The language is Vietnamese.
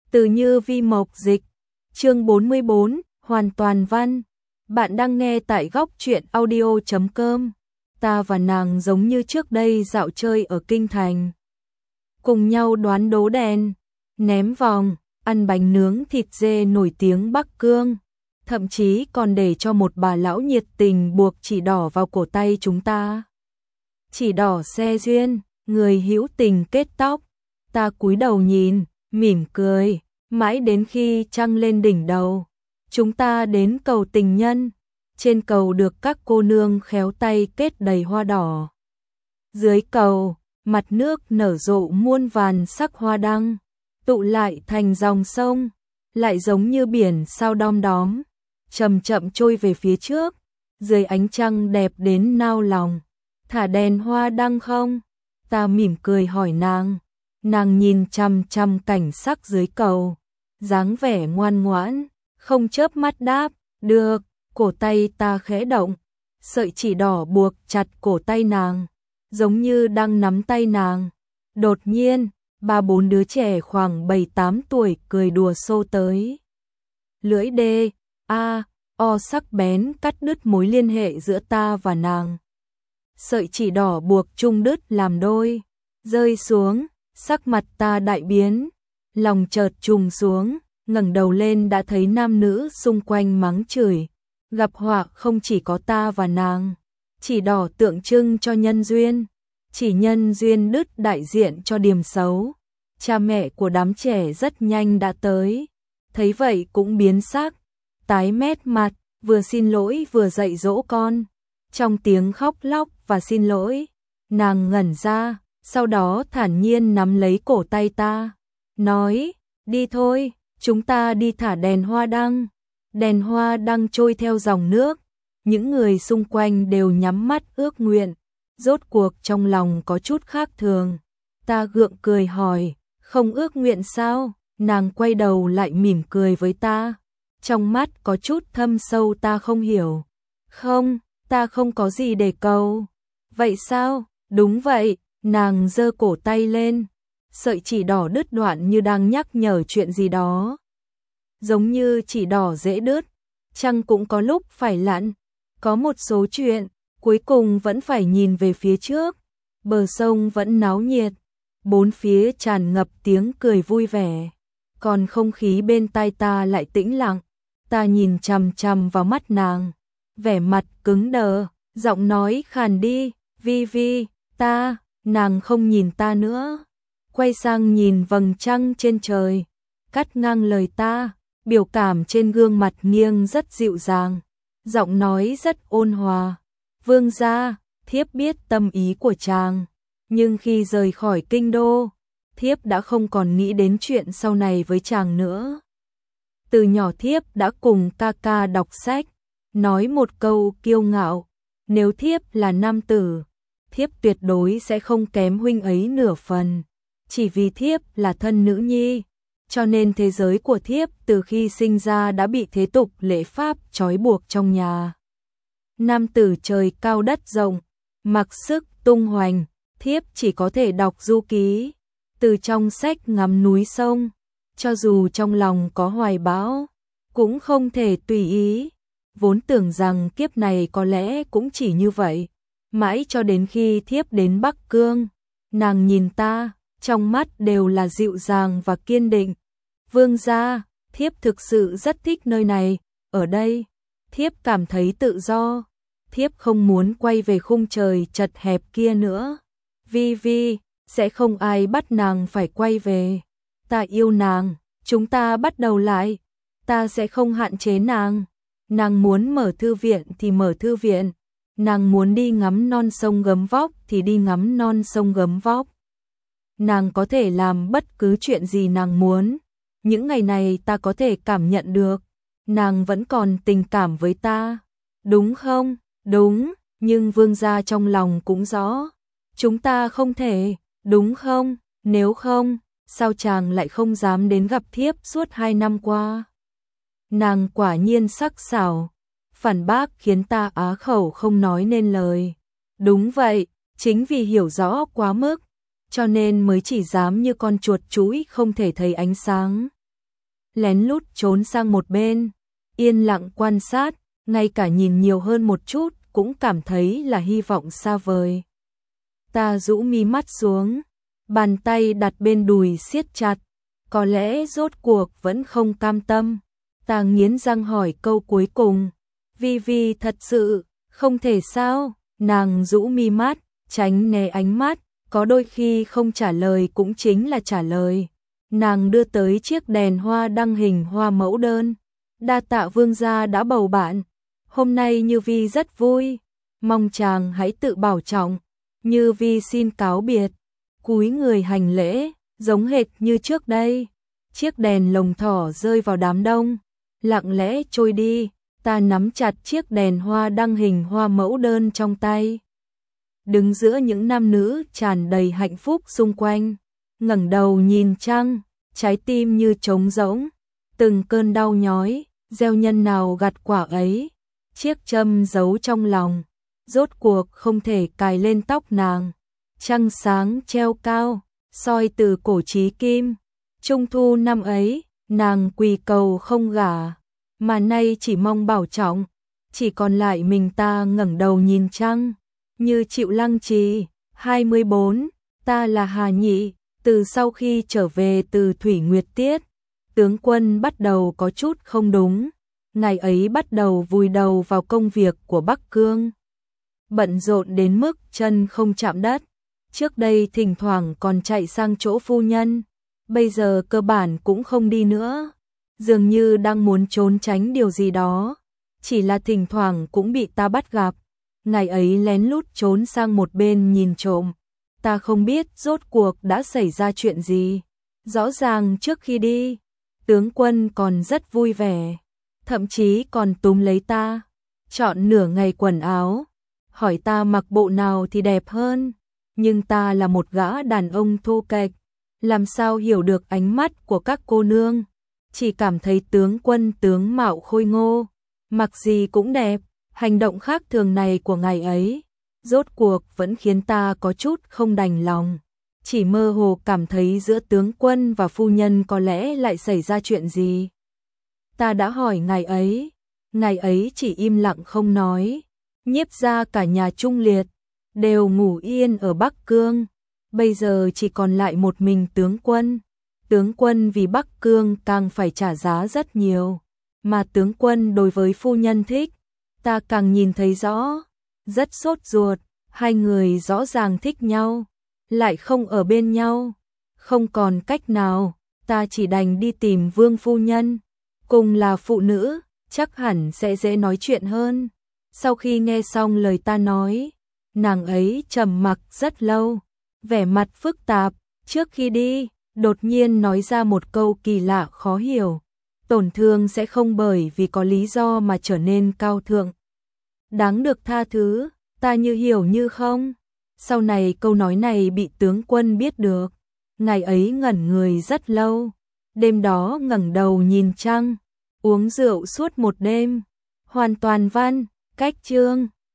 Từ Như Vi Mộc dịch. Chương 44, hoàn toàn văn. Bạn đang nghe tại góc truyện audio.com. Ta và nàng giống như trước đây dạo chơi ở Kinh Thành. Cùng nhau đoán đố đèn, ném vòng, ăn bánh nướng thịt dê nổi tiếng Bắc Cương. Thậm chí còn để cho một bà lão nhiệt tình buộc chỉ đỏ vào cổ tay chúng ta. Chỉ đỏ xe duyên, người hữu tình kết tóc. Ta cúi đầu nhìn, mỉm cười, mãi đến khi trăng lên đỉnh đầu. Chúng ta đến cầu tình nhân, trên cầu được các cô nương khéo tay kết đầy hoa đỏ. Dưới cầu, mặt nước nở rộ muôn vàn sắc hoa đăng, tụ lại thành dòng sông, lại giống như biển sao đom đóm, chậm chậm trôi về phía trước, dưới ánh trăng đẹp đến nao lòng. Thả đèn hoa đăng không? Ta mỉm cười hỏi nàng. Nàng nhìn chằm chằm cảnh sắc dưới cầu, dáng vẻ ngoan ngoãn, không chớp mắt đáp, được. Cổ tay ta khẽ động, sợi chỉ đỏ buộc chặt cổ tay nàng, giống như đang nắm tay nàng. Đột nhiên, 3-4 đứa trẻ khoảng 7-8 tuổi cười đùa xô tới. Lưỡi đê, a, o sắc bén cắt đứt mối liên hệ giữa ta và nàng. Sợi chỉ đỏ buộc chung đứt làm đôi, rơi xuống, sắc mặt ta đại biến, lòng chợt trùng xuống, ngẩng đầu lên đã thấy nam nữ xung quanh mắng chửi. Gặp họa không chỉ có ta và nàng, chỉ đỏ tượng trưng cho nhân duyên, chỉ nhân duyên đứt đại diện cho điểm xấu. Cha mẹ của đám trẻ rất nhanh đã tới, thấy vậy cũng biến sắc, tái mét mặt, vừa xin lỗi vừa dạy dỗ con. Trong tiếng khóc lóc và xin lỗi, nàng ngẩn ra, sau đó thản nhiên nắm lấy cổ tay ta, nói, đi thôi, chúng ta đi thả đèn hoa đăng. Đèn hoa đăng trôi theo dòng nước, những người xung quanh đều nhắm mắt ước nguyện, rốt cuộc trong lòng có chút khác thường. Ta gượng cười hỏi, không ước nguyện sao? Nàng quay đầu lại mỉm cười với ta, trong mắt có chút thâm sâu ta không hiểu. Không, ta không có gì để cầu. Vậy sao? Đúng vậy, nàng giơ cổ tay lên, sợi chỉ đỏ đứt đoạn như đang nhắc nhở chuyện gì đó. Giống như chỉ đỏ dễ đứt, trăng cũng có lúc phải lặn, có một số chuyện, cuối cùng vẫn phải nhìn về phía trước. Bờ sông vẫn náo nhiệt, bốn phía tràn ngập tiếng cười vui vẻ, còn không khí bên tai ta lại tĩnh lặng. Ta nhìn chằm chằm vào mắt nàng, vẻ mặt cứng đờ, giọng nói khàn đi, Vi Vi, ta. Nàng không nhìn ta nữa, quay sang nhìn vầng trăng trên trời, cắt ngang lời ta. Biểu cảm trên gương mặt nghiêng rất dịu dàng, giọng nói rất ôn hòa. Vương gia, thiếp biết tâm ý của chàng, nhưng khi rời khỏi kinh đô, thiếp đã không còn nghĩ đến chuyện sau này với chàng nữa. Từ nhỏ thiếp đã cùng ca ca đọc sách, nói một câu kiêu ngạo, nếu thiếp là nam tử, thiếp tuyệt đối sẽ không kém huynh ấy nửa phần, chỉ vì thiếp là thân nữ nhi. Cho nên thế giới của thiếp từ khi sinh ra đã bị thế tục lễ pháp trói buộc trong nhà. Nam tử trời cao đất rộng, mặc sức tung hoành, thiếp chỉ có thể đọc du ký, từ trong sách ngắm núi sông, cho dù trong lòng có hoài bão, cũng không thể tùy ý. Vốn tưởng rằng kiếp này có lẽ cũng chỉ như vậy, mãi cho đến khi thiếp đến Bắc Cương, nàng nhìn ta, trong mắt đều là dịu dàng và kiên định. Vương gia, thiếp thực sự rất thích nơi này, ở đây, thiếp cảm thấy tự do, thiếp không muốn quay về khung trời chật hẹp kia nữa. Vi Vi, sẽ không ai bắt nàng phải quay về. Ta yêu nàng, chúng ta bắt đầu lại, ta sẽ không hạn chế nàng. Nàng muốn mở thư viện thì mở thư viện, nàng muốn đi ngắm non sông Gấm Vóc thì đi ngắm non sông Gấm Vóc. Nàng có thể làm bất cứ chuyện gì nàng muốn. Những ngày này ta có thể cảm nhận được, nàng vẫn còn tình cảm với ta, đúng không? Đúng, nhưng vương gia trong lòng cũng rõ, chúng ta không thể, đúng không? Nếu không, sao chàng lại không dám đến gặp thiếp suốt 2 năm qua? Nàng quả nhiên sắc sảo, phản bác khiến ta á khẩu không nói nên lời. Đúng vậy, chính vì hiểu rõ quá mức, cho nên mới chỉ dám như con chuột chúi không thể thấy ánh sáng. lén lút trốn sang một bên, yên lặng quan sát, ngay cả nhìn nhiều hơn một chút cũng cảm thấy là hy vọng xa vời. Ta rũ mi mắt xuống, bàn tay đặt bên đùi siết chặt, có lẽ rốt cuộc vẫn không cam tâm. Ta nghiến răng hỏi câu cuối cùng, Vi Vi thật sự, không thể sao? Nàng rũ mi mắt, tránh né ánh mắt, có đôi khi không trả lời cũng chính là trả lời. Nàng đưa tới chiếc đèn hoa đăng hình hoa mẫu đơn. Đa tạ vương gia đã bầu bạn. Hôm nay Như Vi rất vui, mong chàng hãy tự bảo trọng. Như Vi xin cáo biệt, cúi người hành lễ, giống hệt như trước đây. Chiếc đèn lồng thỏ rơi vào đám đông, lặng lẽ trôi đi. Ta nắm chặt chiếc đèn hoa đăng hình hoa mẫu đơn trong tay, đứng giữa những nam nữ tràn đầy hạnh phúc xung quanh, ngẩng đầu nhìn trăng, trái tim như trống rỗng, từng cơn đau nhói, gieo nhân nào gặt quả ấy. Chiếc châm giấu trong lòng, rốt cuộc không thể cài lên tóc nàng. Trăng sáng treo cao, soi từ cổ chí kim. Trung thu năm ấy, nàng quỳ cầu không gả, mà nay chỉ mong bảo trọng. Chỉ còn lại mình ta ngẩng đầu nhìn trăng, như chịu lăng trì. 24. Ta là Hà Nhị. Từ sau khi trở về từ Thủy Nguyệt Tiết, tướng quân bắt đầu có chút không đúng. Ngày ấy bắt đầu vùi đầu vào công việc của Bắc Cương, bận rộn đến mức chân không chạm đất. Trước đây thỉnh thoảng còn chạy sang chỗ phu nhân, bây giờ cơ bản cũng không đi nữa. Dường như đang muốn trốn tránh điều gì đó, chỉ là thỉnh thoảng cũng bị ta bắt gặp. Ngày ấy lén lút trốn sang một bên nhìn trộm. Ta không biết rốt cuộc đã xảy ra chuyện gì. Rõ ràng trước khi đi, tướng quân còn rất vui vẻ, thậm chí còn túm lấy ta, chọn nửa ngày quần áo, hỏi ta mặc bộ nào thì đẹp hơn. Nhưng ta là một gã đàn ông thô kệch, làm sao hiểu được ánh mắt của các cô nương. Chỉ cảm thấy tướng quân tướng mạo khôi ngô, mặc gì cũng đẹp. Hành động khác thường này của ngày ấy, rốt cuộc vẫn khiến ta có chút không đành lòng. Chỉ mơ hồ cảm thấy giữa tướng quân và phu nhân có lẽ lại xảy ra chuyện gì. Ta đã hỏi ngày ấy chỉ im lặng không nói. Nhiếp ra cả nhà Trung Liệt đều ngủ yên ở Bắc Cương, bây giờ chỉ còn lại một mình tướng quân. Tướng quân vì Bắc Cương càng phải trả giá rất nhiều, mà tướng quân đối với phu nhân thích, ta càng nhìn thấy rõ, rất sốt ruột. Hai người rõ ràng thích nhau, lại không ở bên nhau. Không còn cách nào, ta chỉ đành đi tìm Vương phu nhân. Cùng là phụ nữ, chắc hẳn sẽ dễ nói chuyện hơn. Sau khi nghe xong lời ta nói, nàng ấy trầm mặc rất lâu, vẻ mặt phức tạp. Trước khi đi, đột nhiên nói ra một câu kỳ lạ khó hiểu. Tổn thương sẽ không bởi vì có lý do mà trở nên cao thượng, đáng được tha thứ. Ta như hiểu như không. Sau này câu nói này bị tướng quân biết được. Ngày ấy ngẩn người rất lâu. Đêm đó ngẩng đầu nhìn trăng, uống rượu suốt một đêm. Hoàn toàn văn, cách chương.